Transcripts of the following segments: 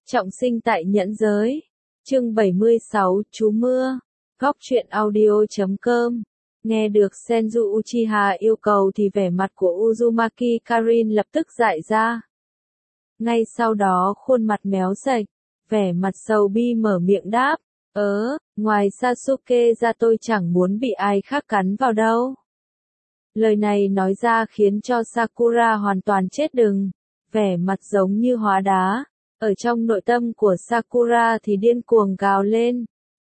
Trọng sinh tại nhẫn giới. Chương 76, Chú Mưa. Góc truyện audio.com. Nghe được Senju Uchiha yêu cầu thì vẻ mặt của Uzumaki Karin lập tức dại ra. Ngay sau đó khuôn mặt méo sạch, vẻ mặt sầu bi mở miệng đáp, ngoài Sasuke ra tôi chẳng muốn bị ai khác cắn vào đâu. Lời này nói ra khiến cho Sakura hoàn toàn chết đừng, vẻ mặt giống như hóa đá. Ở trong nội tâm của Sakura thì điên cuồng gào lên.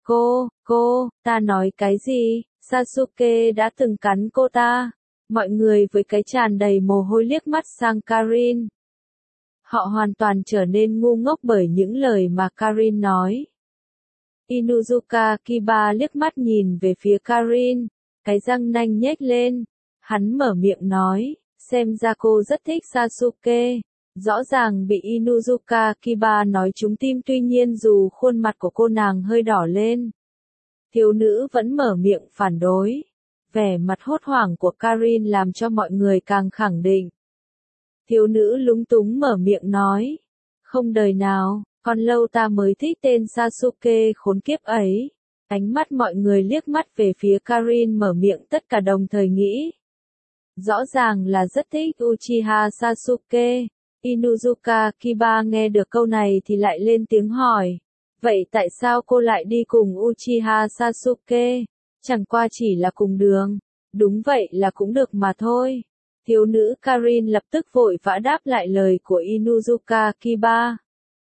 Ta nói cái gì? Sasuke đã từng cắn cô ta. Mọi người với cái tràn đầy mồ hôi liếc mắt sang Karin. Họ hoàn toàn trở nên ngu ngốc bởi những lời mà Karin nói. Inuzuka Kiba liếc mắt nhìn về phía Karin, cái răng nanh nhếch lên. Hắn mở miệng nói, xem ra cô rất thích Sasuke. Rõ ràng bị Inuzuka Kiba nói trúng tim, tuy nhiên dù khuôn mặt của cô nàng hơi đỏ lên, thiếu nữ vẫn mở miệng phản đối. Vẻ mặt hốt hoảng của Karin làm cho mọi người càng khẳng định. Thiếu nữ lúng túng mở miệng nói, không đời nào, còn lâu ta mới thích tên Sasuke khốn kiếp ấy. Ánh mắt mọi người liếc mắt về phía Karin mở miệng tất cả đồng thời nghĩ. Rõ ràng là rất thích Uchiha Sasuke. Inuzuka Kiba nghe được câu này thì lại lên tiếng hỏi. Vậy tại sao cô lại đi cùng Uchiha Sasuke? Chẳng qua chỉ là cùng đường. Đúng vậy là cũng được mà thôi. Thiếu nữ Karin lập tức vội vã đáp lại lời của Inuzuka Kiba.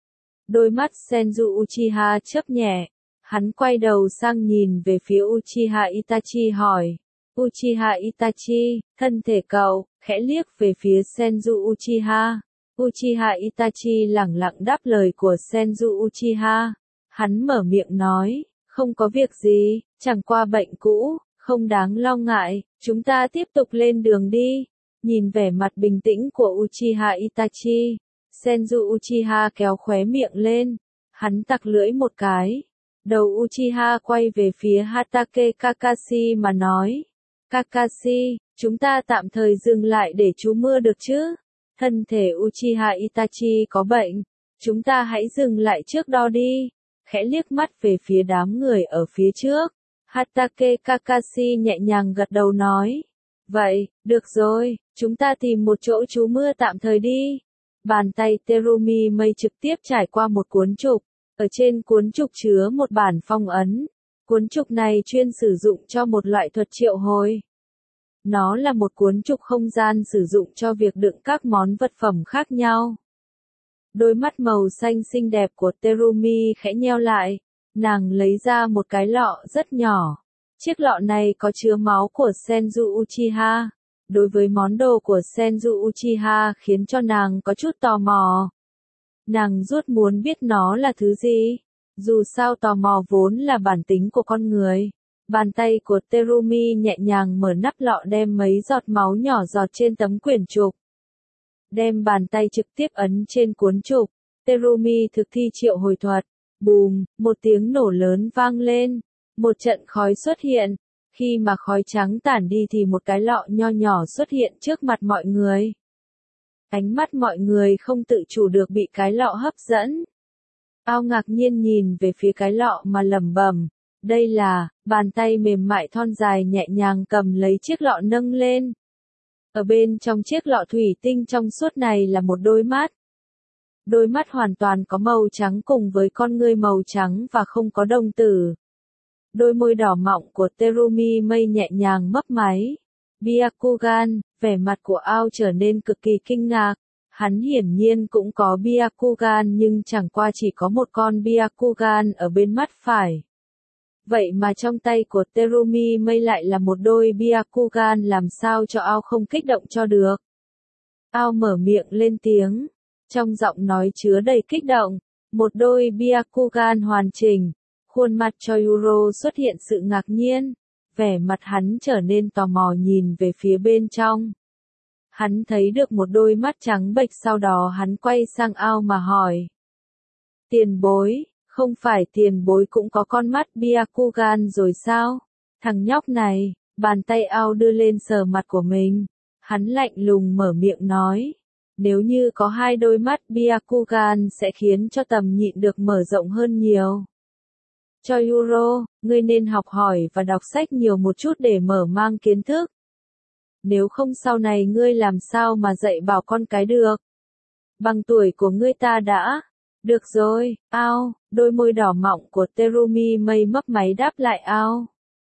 Đôi mắt Senju Uchiha chớp nhẹ. Hắn quay đầu sang nhìn về phía Uchiha Itachi hỏi. Uchiha Itachi, thân thể cậu, khẽ liếc về phía Senju Uchiha. Uchiha Itachi lẳng lặng đáp lời của Senju Uchiha. Hắn mở miệng nói, không có việc gì, chẳng qua bệnh cũ, không đáng lo ngại, chúng ta tiếp tục lên đường đi. Nhìn vẻ mặt bình tĩnh của Uchiha Itachi, Senju Uchiha kéo khóe miệng lên. Hắn tặc lưỡi một cái. Đầu Uchiha quay về phía Hatake Kakashi mà nói. Kakashi, chúng ta tạm thời dừng lại để trú mưa được chứ? Thân thể Uchiha Itachi có bệnh, chúng ta hãy dừng lại trước đó đi. Khẽ liếc mắt về phía đám người ở phía trước, Hatake Kakashi nhẹ nhàng gật đầu nói. Vậy, được rồi, chúng ta tìm một chỗ trú mưa tạm thời đi. Bàn tay Terumi Mây trực tiếp trải qua một cuốn trục, ở trên cuốn trục chứa một bản phong ấn. Cuốn trục này chuyên sử dụng cho một loại thuật triệu hồi. Nó là một cuốn trục không gian sử dụng cho việc đựng các món vật phẩm khác nhau. Đôi mắt màu xanh xinh đẹp của Terumi khẽ nheo lại. Nàng lấy ra một cái lọ rất nhỏ. Chiếc lọ này có chứa máu của Senju Uchiha. Đối với món đồ của Senju Uchiha khiến cho nàng có chút tò mò. Nàng rất muốn biết nó là thứ gì. Dù sao tò mò vốn là bản tính của con người. Bàn tay của Terumi nhẹ nhàng mở nắp lọ đem mấy giọt máu nhỏ giọt trên tấm quyển trục. Đem bàn tay trực tiếp ấn trên cuốn trục. Terumi thực thi triệu hồi thuật. Bùm, một tiếng nổ lớn vang lên. Một trận khói xuất hiện. Khi mà khói trắng tản đi thì một cái lọ nho nhỏ xuất hiện trước mặt mọi người. Ánh mắt mọi người không tự chủ được bị cái lọ hấp dẫn. Ao ngạc nhiên nhìn về phía cái lọ mà lẩm bẩm. Đây là, bàn tay mềm mại thon dài nhẹ nhàng cầm lấy chiếc lọ nâng lên. Ở bên trong chiếc lọ thủy tinh trong suốt này là một đôi mắt. Đôi mắt hoàn toàn có màu trắng cùng với con ngươi màu trắng và không có đồng tử. Đôi môi đỏ mọng của Terumi Mây nhẹ nhàng mấp máy. Byakugan, vẻ mặt của Ao trở nên cực kỳ kinh ngạc. Hắn hiển nhiên cũng có Byakugan nhưng chẳng qua chỉ có một con Byakugan ở bên mắt phải. Vậy mà trong tay của Terumi Mây lại là một đôi Byakugan, làm sao cho Ao không kích động cho được. Ao mở miệng lên tiếng. Trong giọng nói chứa đầy kích động. Một đôi Byakugan hoàn chỉnh. Khuôn mặt Choyuro xuất hiện sự ngạc nhiên. Vẻ mặt hắn trở nên tò mò nhìn về phía bên trong. Hắn thấy được một đôi mắt trắng bệch, sau đó hắn quay sang Ao mà hỏi. Tiền bối, không phải tiền bối cũng có con mắt Byakugan rồi sao? Thằng nhóc này, bàn tay Ao đưa lên sờ mặt của mình. Hắn lạnh lùng mở miệng nói. Nếu như có hai đôi mắt Byakugan sẽ khiến cho tầm nhịn được mở rộng hơn nhiều. Cho Yuro, ngươi nên học hỏi và đọc sách nhiều một chút để mở mang kiến thức. Nếu không sau này ngươi làm sao mà dạy bảo con cái được. Bằng tuổi của ngươi ta đã. Được rồi, ao, đôi môi đỏ mọng của Terumi mây mấp máy đáp lại ao.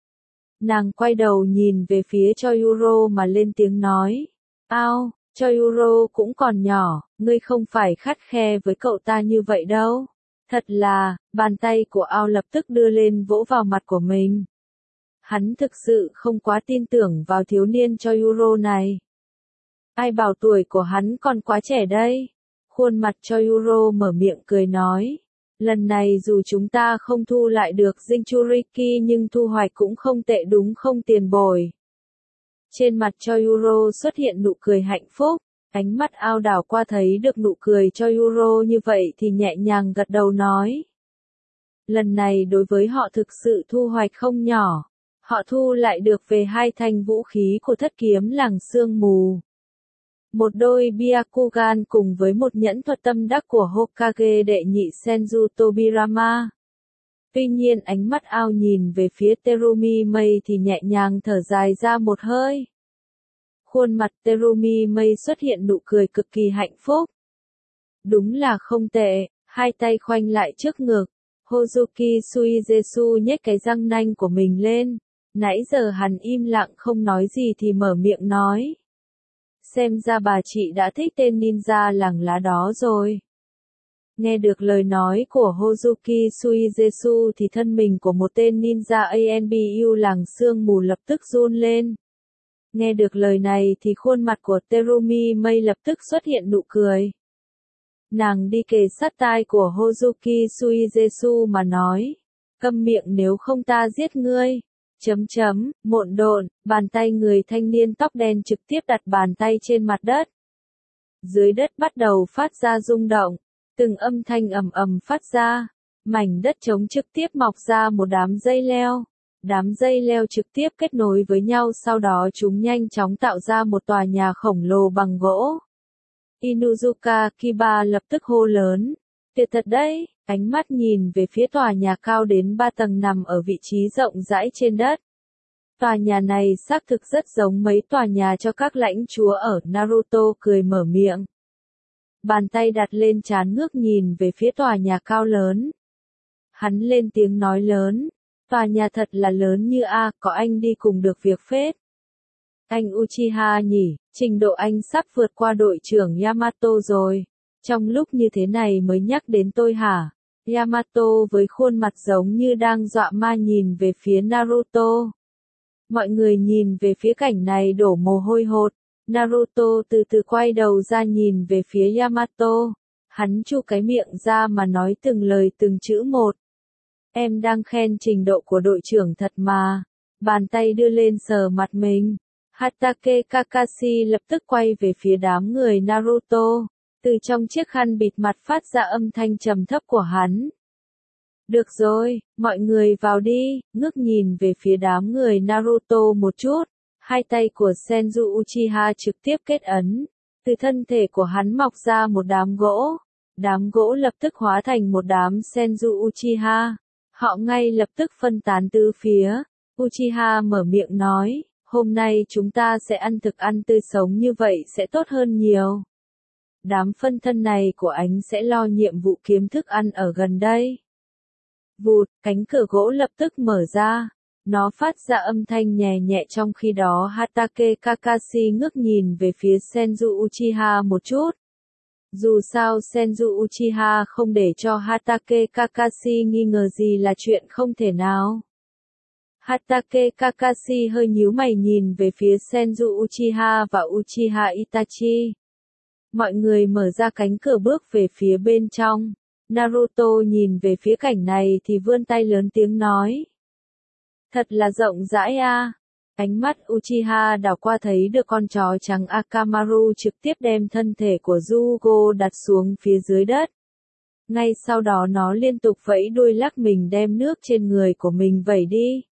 Nàng quay đầu nhìn về phía cho Yuro mà lên tiếng nói. Ao, cho Yuro cũng còn nhỏ, ngươi không phải khắt khe với cậu ta như vậy đâu. Thật là, bàn tay của ao lập tức đưa lên vỗ vào mặt của mình. Hắn thực sự không quá tin tưởng vào thiếu niên cho Yuro này. Ai bảo tuổi của hắn còn quá trẻ đây? Khuôn mặt cho Yuro mở miệng cười nói. Lần này dù chúng ta không thu lại được Jinchuriki nhưng thu hoạch cũng không tệ đúng không tiền bồi. Trên mặt cho Yuro xuất hiện nụ cười hạnh phúc. Ánh mắt ao đảo qua thấy được nụ cười cho Yuro như vậy thì nhẹ nhàng gật đầu nói. Lần này đối với họ thực sự thu hoạch không nhỏ. Họ thu lại được về 2 thanh vũ khí của thất kiếm làng sương mù. Một đôi Byakugan cùng với một nhẫn thuật tâm đắc của Hokage đệ nhị Senju Tobirama. Tuy nhiên ánh mắt ao nhìn về phía Terumi Mei thì nhẹ nhàng thở dài ra một hơi. Khuôn mặt Terumi Mei xuất hiện nụ cười cực kỳ hạnh phúc. Đúng là không tệ, hai tay khoanh lại trước ngực. Hozuki Suizetsu nhếch cái răng nanh của mình lên. Nãy giờ hắn im lặng không nói gì thì mở miệng nói. Xem ra bà chị đã thích tên ninja làng lá đó rồi. Nghe được lời nói của Hozuki Suizetsu thì thân mình của một tên ninja ANBU làng sương mù lập tức run lên. Nghe được lời này thì khuôn mặt của Terumi Mei lập tức xuất hiện nụ cười. Nàng đi kề sát tai của Hozuki Suizetsu mà nói. Câm miệng nếu không ta giết ngươi. Mộn độn, bàn tay người thanh niên tóc đen trực tiếp đặt bàn tay trên mặt đất. Dưới đất bắt đầu phát ra rung động, từng âm thanh ầm ầm phát ra, mảnh đất trống trực tiếp mọc ra một đám dây leo. Đám dây leo trực tiếp kết nối với nhau sau đó chúng nhanh chóng tạo ra một tòa nhà khổng lồ bằng gỗ. Inuzuka Kiba lập tức hô lớn. Tuyệt thật đấy, ánh mắt nhìn về phía tòa nhà cao đến 3 tầng nằm ở vị trí rộng rãi trên đất. Tòa nhà này xác thực rất giống mấy tòa nhà cho các lãnh chúa ở Naruto cười mở miệng. Bàn tay đặt lên trán ngước nhìn về phía tòa nhà cao lớn. Hắn lên tiếng nói lớn. Tòa nhà thật là lớn như có anh đi cùng được việc phết. Anh Uchiha nhỉ, trình độ anh sắp vượt qua đội trưởng Yamato rồi. Trong lúc như thế này mới nhắc đến tôi hả? Yamato với khuôn mặt giống như đang dọa ma nhìn về phía Naruto. Mọi người nhìn về phía cảnh này đổ mồ hôi hột. Naruto từ từ quay đầu ra nhìn về phía Yamato. Hắn chu cái miệng ra mà nói từng lời từng chữ một. Em đang khen trình độ của đội trưởng thật mà. Bàn tay đưa lên sờ mặt mình. Hatake Kakashi lập tức quay về phía đám người Naruto. Từ trong chiếc khăn bịt mặt phát ra âm thanh trầm thấp của hắn. Được rồi, mọi người vào đi, ngước nhìn về phía đám người Naruto một chút. Hai tay của Senju Uchiha trực tiếp kết ấn. Từ thân thể của hắn mọc ra một đám gỗ. Đám gỗ lập tức hóa thành một đám Senju Uchiha. Họ ngay lập tức phân tán tứ phía. Uchiha mở miệng nói, hôm nay chúng ta sẽ ăn thực ăn tươi sống như vậy sẽ tốt hơn nhiều. Đám phân thân này của anh sẽ lo nhiệm vụ kiếm thức ăn ở gần đây. Vụt, cánh cửa gỗ lập tức mở ra. Nó phát ra âm thanh nhẹ nhẹ trong khi đó Hatake Kakashi ngước nhìn về phía Senju Uchiha một chút. Dù sao Senju Uchiha không để cho Hatake Kakashi nghi ngờ gì là chuyện không thể nào. Hatake Kakashi hơi nhíu mày nhìn về phía Senju Uchiha và Uchiha Itachi. Mọi người mở ra cánh cửa bước về phía bên trong. Naruto nhìn về phía cảnh này thì vươn tay lớn tiếng nói. Thật là rộng rãi a. Ánh mắt Uchiha đảo qua thấy được con chó trắng Akamaru trực tiếp đem thân thể của Zugo đặt xuống phía dưới đất. Ngay sau đó nó liên tục vẫy đuôi lắc mình đem nước trên người của mình vẩy đi.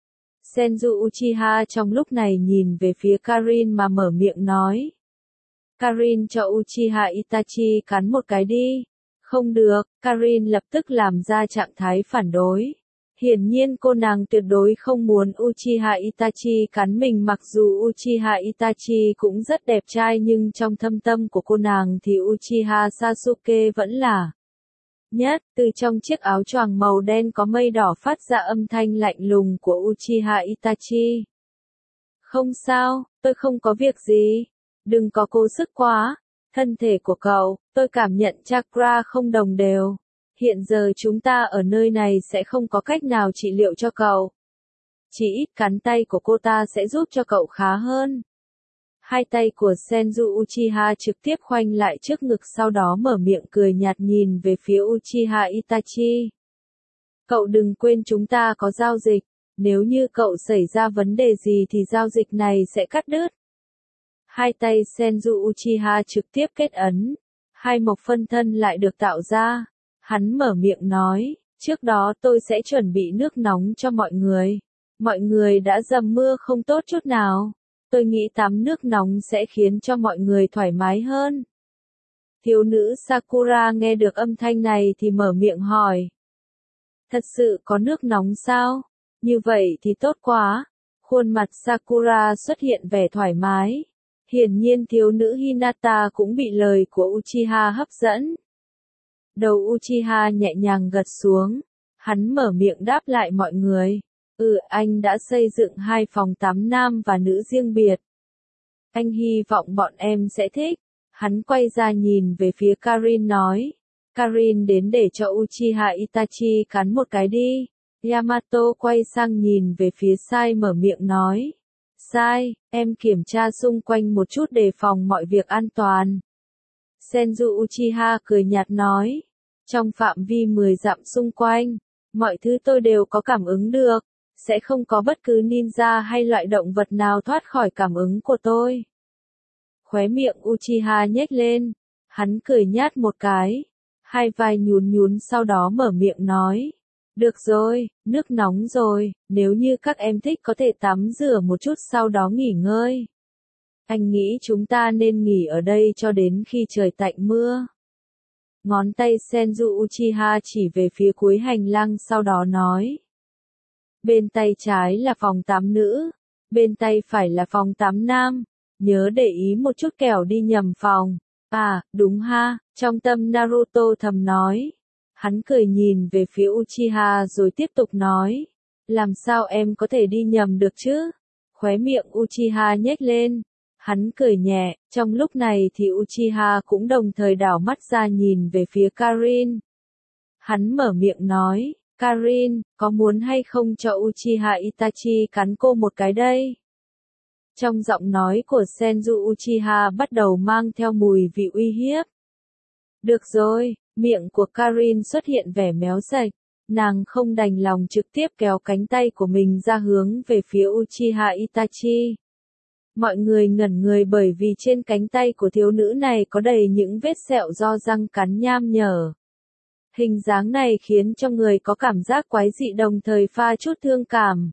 Senju Uchiha trong lúc này nhìn về phía Karin mà mở miệng nói. Karin cho Uchiha Itachi cắn một cái đi. Không được, Karin lập tức làm ra trạng thái phản đối. Hiển nhiên cô nàng tuyệt đối không muốn Uchiha Itachi cắn mình, mặc dù Uchiha Itachi cũng rất đẹp trai nhưng trong thâm tâm của cô nàng thì Uchiha Sasuke vẫn là nhất. Từ trong chiếc áo choàng màu đen có mây đỏ phát ra âm thanh lạnh lùng của Uchiha Itachi. Không sao, tôi không có việc gì. Đừng có cố sức quá. Thân thể của cậu, tôi cảm nhận chakra không đồng đều. Hiện giờ chúng ta ở nơi này sẽ không có cách nào trị liệu cho cậu. Chỉ ít cắn tay của cô ta sẽ giúp cho cậu khá hơn. Hai tay của Senju Uchiha trực tiếp khoanh lại trước ngực, sau đó mở miệng cười nhạt nhìn về phía Uchiha Itachi. Cậu đừng quên chúng ta có giao dịch. Nếu như cậu xảy ra vấn đề gì thì giao dịch này sẽ cắt đứt. Hai tay Senju Uchiha trực tiếp kết ấn. Hai mộc phân thân lại được tạo ra. Hắn mở miệng nói, trước đó tôi sẽ chuẩn bị nước nóng cho mọi người. Mọi người đã dầm mưa không tốt chút nào. Tôi nghĩ tắm nước nóng sẽ khiến cho mọi người thoải mái hơn. Thiếu nữ Sakura nghe được âm thanh này thì mở miệng hỏi. Thật sự có nước nóng sao? Như vậy thì tốt quá. Khuôn mặt Sakura xuất hiện vẻ thoải mái. Hiển nhiên thiếu nữ Hinata cũng bị lời của Uchiha hấp dẫn. Đầu Uchiha nhẹ nhàng gật xuống. Hắn mở miệng đáp lại mọi người. Anh đã xây dựng 2 phòng tắm nam và nữ riêng biệt. Anh hy vọng bọn em sẽ thích. Hắn quay ra nhìn về phía Karin nói. Karin đến để cho Uchiha Itachi cắn một cái đi. Yamato quay sang nhìn về phía Sai mở miệng nói. Sai, em kiểm tra xung quanh một chút đề phòng mọi việc an toàn. Senju Uchiha cười nhạt nói. Trong phạm vi 10 dặm xung quanh, mọi thứ tôi đều có cảm ứng được. Sẽ không có bất cứ ninja hay loại động vật nào thoát khỏi cảm ứng của tôi. Khóe miệng Uchiha nhếch lên. Hắn cười nhát một cái. Hai vai nhún nhún sau đó mở miệng nói. Được rồi, nước nóng rồi, nếu như các em thích có thể tắm rửa một chút sau đó nghỉ ngơi. Anh nghĩ chúng ta nên nghỉ ở đây cho đến khi trời tạnh mưa. Ngón tay Senju Uchiha chỉ về phía cuối hành lang sau đó nói. Bên tay trái là phòng tắm nữ, bên tay phải là phòng tắm nam. Nhớ để ý một chút kẻo đi nhầm phòng. À, đúng ha, trong tâm Naruto thầm nói. Hắn cười nhìn về phía Uchiha rồi tiếp tục nói. Làm sao em có thể đi nhầm được chứ? Khóe miệng Uchiha nhếch lên. Hắn cười nhẹ, trong lúc này thì Uchiha cũng đồng thời đảo mắt ra nhìn về phía Karin. Hắn mở miệng nói, Karin, có muốn hay không cho Uchiha Itachi cắn cô một cái đây? Trong giọng nói của Senju Uchiha bắt đầu mang theo mùi vị uy hiếp. Được rồi, miệng của Karin xuất hiện vẻ méo sạch. Nàng không đành lòng trực tiếp kéo cánh tay của mình ra hướng về phía Uchiha Itachi. Mọi người ngẩn người bởi vì trên cánh tay của thiếu nữ này có đầy những vết sẹo do răng cắn nham nhở. Hình dáng này khiến cho người có cảm giác quái dị đồng thời pha chút thương cảm.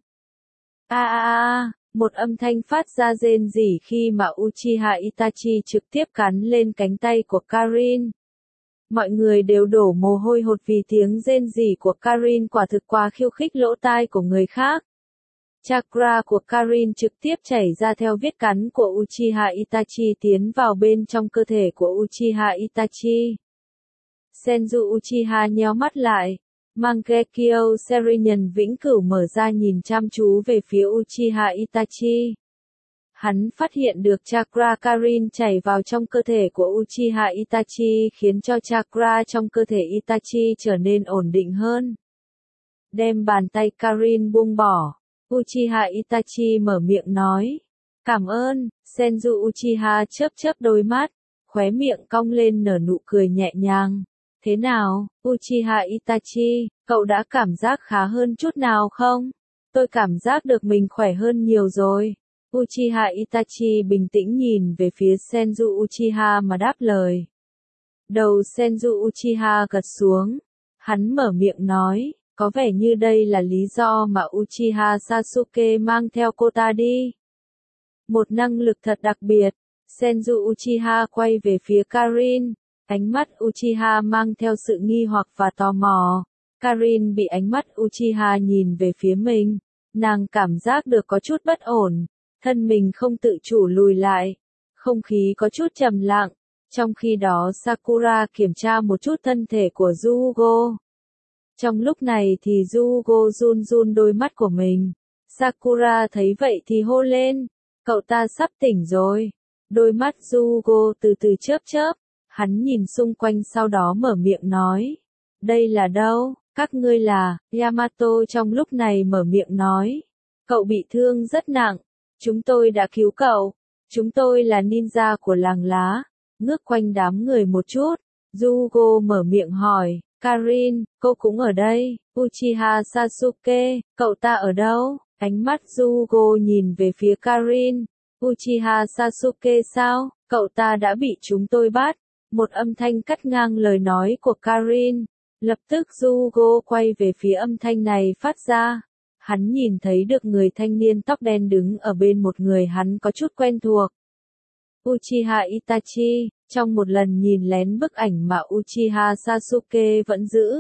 Một âm thanh phát ra rên rỉ khi mà Uchiha Itachi trực tiếp cắn lên cánh tay của Karin. Mọi người đều đổ mồ hôi hột vì tiếng rên rỉ của Karin quả thực quá khiêu khích lỗ tai của người khác. Chakra của Karin trực tiếp chảy ra theo vết cắn của Uchiha Itachi tiến vào bên trong cơ thể của Uchiha Itachi. Senju Uchiha nheo mắt lại. Mangekyo Serenian vĩnh cửu mở ra nhìn chăm chú về phía Uchiha Itachi. Hắn phát hiện được chakra Karin chảy vào trong cơ thể của Uchiha Itachi khiến cho chakra trong cơ thể Itachi trở nên ổn định hơn. Đem bàn tay Karin buông bỏ. Uchiha Itachi mở miệng nói. Cảm ơn, Senju Uchiha chớp chớp đôi mắt, khóe miệng cong lên nở nụ cười nhẹ nhàng. Thế nào, Uchiha Itachi, cậu đã cảm giác khá hơn chút nào không? Tôi cảm giác được mình khỏe hơn nhiều rồi. Uchiha Itachi bình tĩnh nhìn về phía Senju Uchiha mà đáp lời. Đầu Senju Uchiha gật xuống. Hắn mở miệng nói, có vẻ như đây là lý do mà Uchiha Sasuke mang theo cô ta đi. Một năng lực thật đặc biệt. Senju Uchiha quay về phía Karin. Ánh mắt Uchiha mang theo sự nghi hoặc và tò mò. Karin bị ánh mắt Uchiha nhìn về phía mình. Nàng cảm giác được có chút bất ổn. Thân mình không tự chủ lùi lại. Không khí có chút trầm lặng. Trong khi đó Sakura kiểm tra một chút thân thể của Yugo. Trong lúc này thì Yugo run run đôi mắt của mình. Sakura thấy vậy thì hô lên. Cậu ta sắp tỉnh rồi. Đôi mắt Yugo từ từ chớp chớp. Hắn nhìn xung quanh sau đó mở miệng nói. Đây là đâu? Các ngươi là, Yamato trong lúc này mở miệng nói. Cậu bị thương rất nặng. Chúng tôi đã cứu cậu. Chúng tôi là ninja của làng lá. Ngước quanh đám người một chút. Yugo mở miệng hỏi. Karin, cô cũng ở đây. Uchiha Sasuke, cậu ta ở đâu? Ánh mắt Yugo nhìn về phía Karin. Uchiha Sasuke sao? Cậu ta đã bị chúng tôi bắt. Một âm thanh cắt ngang lời nói của Karin. Lập tức Yugo quay về phía âm thanh này phát ra. Hắn nhìn thấy được người thanh niên tóc đen đứng ở bên một người hắn có chút quen thuộc. Uchiha Itachi, trong một lần nhìn lén bức ảnh mà Uchiha Sasuke vẫn giữ.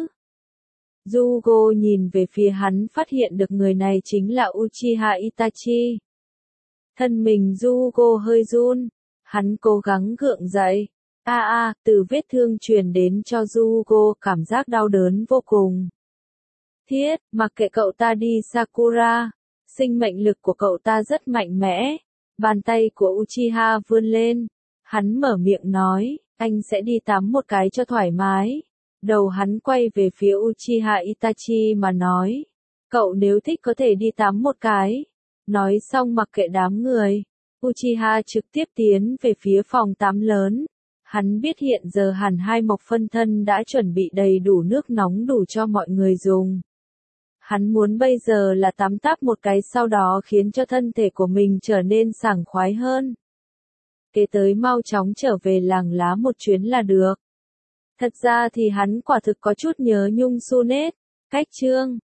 Yugo nhìn về phía hắn phát hiện được người này chính là Uchiha Itachi. Thân mình Yugo hơi run. Hắn cố gắng gượng dậy. Từ vết thương truyền đến cho Yugo cảm giác đau đớn vô cùng. Thiết, mặc kệ cậu ta đi Sakura. Sinh mệnh lực của cậu ta rất mạnh mẽ. Bàn tay của Uchiha vươn lên. Hắn mở miệng nói, anh sẽ đi tắm một cái cho thoải mái. Đầu hắn quay về phía Uchiha Itachi mà nói. Cậu nếu thích có thể đi tắm một cái. Nói xong mặc kệ đám người. Uchiha trực tiếp tiến về phía phòng tắm lớn. Hắn biết hiện giờ hẳn hai mộc phân thân đã chuẩn bị đầy đủ nước nóng đủ cho mọi người dùng. Hắn muốn bây giờ là tắm táp một cái sau đó khiến cho thân thể của mình trở nên sảng khoái hơn. Kế tới mau chóng trở về làng lá một chuyến là được. Thật ra thì hắn quả thực có chút nhớ Nhung Sunet. Cách chương